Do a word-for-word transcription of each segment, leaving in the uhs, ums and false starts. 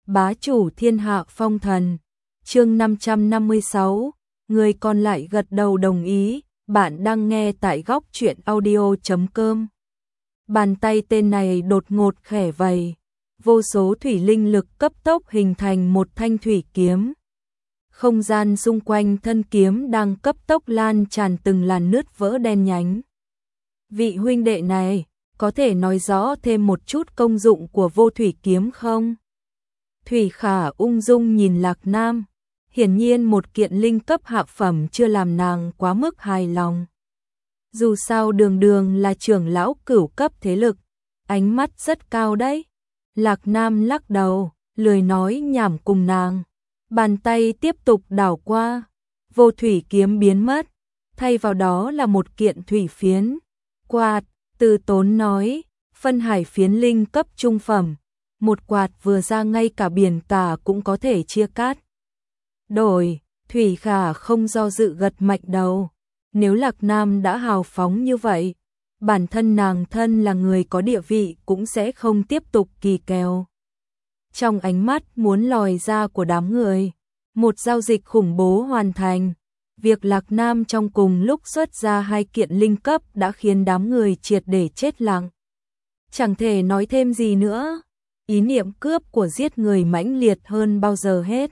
bá chủ thiên hạ phong thần. Chương năm trăm năm mươi sáu, người còn lại gật đầu đồng ý. Bạn đang nghe tại góc truyện audio chấm com. Bàn tay tên này đột ngột khẽ vầy, vô số thủy linh lực cấp tốc hình thành một thanh thủy kiếm. Không gian xung quanh thân kiếm đang cấp tốc lan tràn từng làn nứt vỡ đen nhánh. Vị huynh đệ này, có thể nói rõ thêm một chút công dụng của vô thủy kiếm không? Thủy Khả ung dung nhìn Lạc Nam, hiển nhiên một kiện linh cấp hạ phẩm chưa làm nàng quá mức hài lòng. Dù sao đường đường là trưởng lão cửu cấp thế lực, ánh mắt rất cao đấy. Lạc Nam lắc đầu, lười nói nhảm cùng nàng. Bàn tay tiếp tục đảo qua, vô thủy kiếm biến mất, thay vào đó là một kiện thủy phiến. Quạt, Từ Tốn nói, phân hải phiến linh cấp trung phẩm, một quạt vừa ra ngay cả biển cả cũng có thể chia cắt. Đổi, Thủy Khả không do dự gật mạnh đầu. Nếu Lạc Nam đã hào phóng như vậy, bản thân nàng thân là người có địa vị cũng sẽ không tiếp tục kỳ kèo. Trong ánh mắt muốn lòi ra của đám người, một giao dịch khủng bố hoàn thành. Việc Lạc Nam trong cùng lúc xuất ra hai kiện linh cấp đã khiến đám người triệt để chết lặng. Chẳng thể nói thêm gì nữa, ý niệm cướp của giết người mãnh liệt hơn bao giờ hết.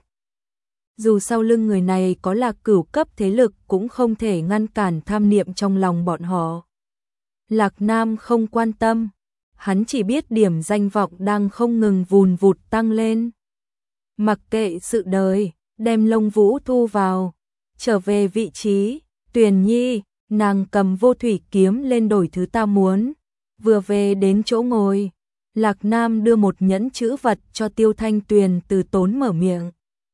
Dù sau lưng người này có là cửu cấp thế lực cũng không thể ngăn cản tham niệm trong lòng bọn họ. Lạc Nam không quan tâm, hắn chỉ biết điểm danh vọng đang không ngừng vùn vụt tăng lên. Mặc kệ sự đời, đem Lông Vũ thu vào, trở về vị trí. Tuyền Nhi, nàng cầm vô thủy kiếm lên đổi thứ ta muốn. Vừa về đến chỗ ngồi, Lạc Nam đưa một nhẫn chữ vật cho Tiêu Thanh Tuyền. Từ Tốn mở miệng.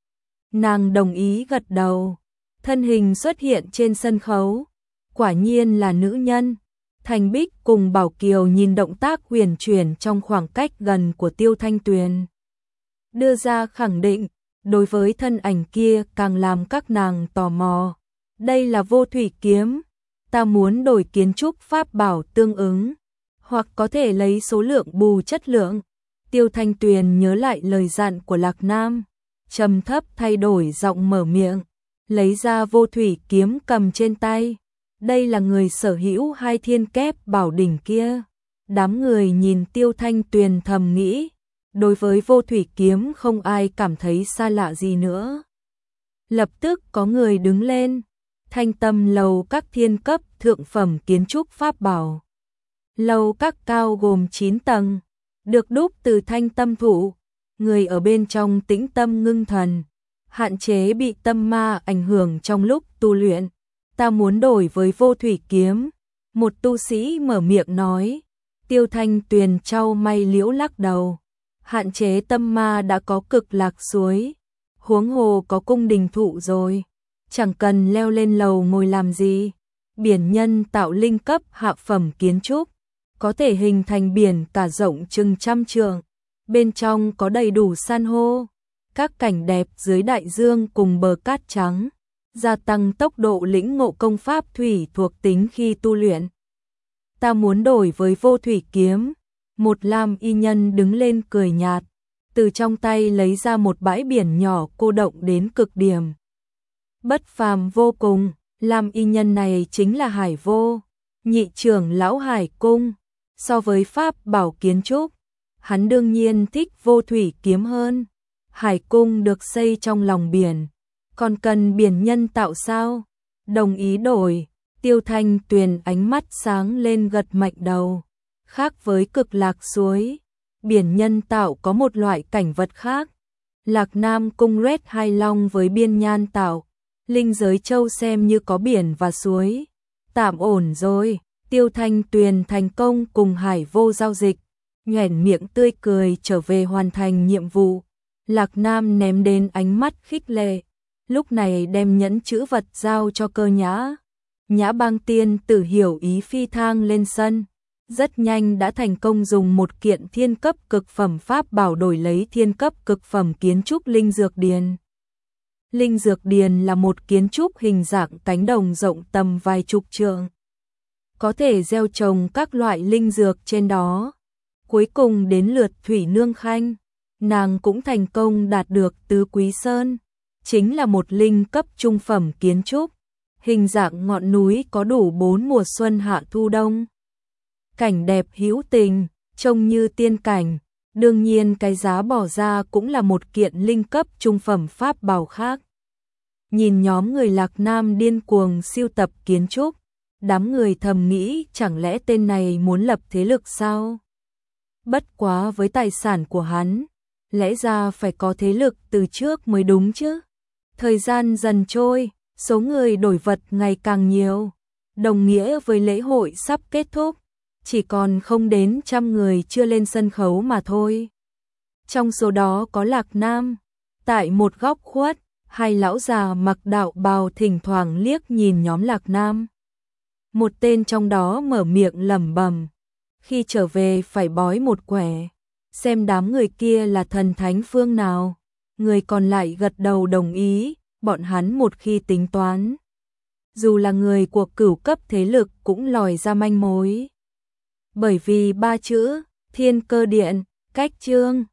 Nàng đồng ý gật đầu, thân hình xuất hiện trên sân khấu, quả nhiên là nữ nhân. Thành Bích cùng Bảo Kiều nhìn động tác huyền chuyển trong khoảng cách gần của Tiêu Thanh Tuyền, đưa ra khẳng định, đối với thân ảnh kia càng làm các nàng tò mò. Đây là vô thủy kiếm, ta muốn đổi kiến trúc pháp bảo tương ứng, hoặc có thể lấy số lượng bù chất lượng. Tiêu Thanh Tuyền nhớ lại lời dặn của Lạc Nam, trầm thấp thay đổi giọng mở miệng, lấy ra vô thủy kiếm cầm trên tay. Đây là người sở hữu hai thiên kép bảo đỉnh kia. Đám người nhìn Tiêu Thanh Tuyền thầm nghĩ, đối với vô thủy kiếm không ai cảm thấy xa lạ gì nữa. Lập tức có người đứng lên, Thanh Tâm lầu các thiên cấp thượng phẩm kiến trúc pháp bảo. Lầu các cao gồm chín tầng, được đúc từ thanh tâm thụ. Người ở bên trong tĩnh tâm ngưng thần, hạn chế bị tâm ma ảnh hưởng trong lúc tu luyện. Ta muốn đổi với vô thủy kiếm, một tu sĩ mở miệng nói. Tiêu Thanh Tuyền trao may liễu lắc đầu, hạn chế tâm ma đã có Cực Lạc suối, huống hồ có cung đình thụ rồi, chẳng cần leo lên lầu ngồi làm gì. Biển nhân tạo linh cấp hạ phẩm kiến trúc, có thể hình thành biển cả rộng chừng trăm trượng. Bên trong có đầy đủ san hô, các cảnh đẹp dưới đại dương cùng bờ cát trắng, gia tăng tốc độ lĩnh ngộ công pháp thủy thuộc tính khi tu luyện. Ta muốn đổi với vô thủy kiếm. Một lam y nhân đứng lên cười nhạt, từ trong tay lấy ra một bãi biển nhỏ cô động đến cực điểm, bất phàm vô cùng. Lam y nhân này chính là Hải Vô, nhị trưởng lão Hải Cung. So với pháp bảo kiến trúc, hắn đương nhiên thích vô thủy kiếm hơn. Hải Cung được xây trong lòng biển, còn cần biển nhân tạo sao? Đồng ý đổi. Tiêu Thanh Tuyền ánh mắt sáng lên gật mạnh đầu. Khác với Cực Lạc suối, biển nhân tạo có một loại cảnh vật khác. Lạc Nam Cung Red Hai Long với biên nhan tạo, linh giới châu xem như có biển và suối. Tạm ổn rồi. Tiêu Thanh Tuyền thành công cùng Hải Vô giao dịch, nhoẻn miệng tươi cười trở về hoàn thành nhiệm vụ. Lạc Nam ném đến ánh mắt khích lệ, lúc này đem nhẫn chữ vật giao cho Cơ Nhã. Nhã Bang tiên tử hiểu ý phi thang lên sân, rất nhanh đã thành công dùng một kiện thiên cấp cực phẩm pháp bảo đổi lấy thiên cấp cực phẩm kiến trúc Linh Dược Điền. Linh Dược Điền là một kiến trúc hình dạng cánh đồng rộng tầm vài chục trượng, có thể gieo trồng các loại linh dược trên đó. Cuối cùng đến lượt Thủy Nương Khanh, nàng cũng thành công đạt được Tứ Quý Sơn, chính là một linh cấp trung phẩm kiến trúc, hình dạng ngọn núi có đủ bốn mùa xuân hạ thu đông. Cảnh đẹp hữu tình, trông như tiên cảnh, đương nhiên cái giá bỏ ra cũng là một kiện linh cấp trung phẩm pháp bảo khác. Nhìn nhóm người Lạc Nam điên cuồng siêu tập kiến trúc, đám người thầm nghĩ chẳng lẽ tên này muốn lập thế lực sao? Bất quá với tài sản của hắn, lẽ ra phải có thế lực từ trước mới đúng chứ. Thời gian dần trôi, số người đổi vật ngày càng nhiều, đồng nghĩa với lễ hội sắp kết thúc, chỉ còn không đến trăm người chưa lên sân khấu mà thôi. Trong số đó có Lạc Nam, tại một góc khuất, hai lão già mặc đạo bào thỉnh thoảng liếc nhìn nhóm Lạc Nam. Một tên trong đó mở miệng lẩm bẩm, khi trở về phải bói một quẻ, xem đám người kia là thần thánh phương nào. Người còn lại gật đầu đồng ý, bọn hắn một khi tính toán, dù là người của cửu cấp thế lực cũng lòi ra manh mối. Bởi vì ba chữ Thiên Cơ Điện, cách chương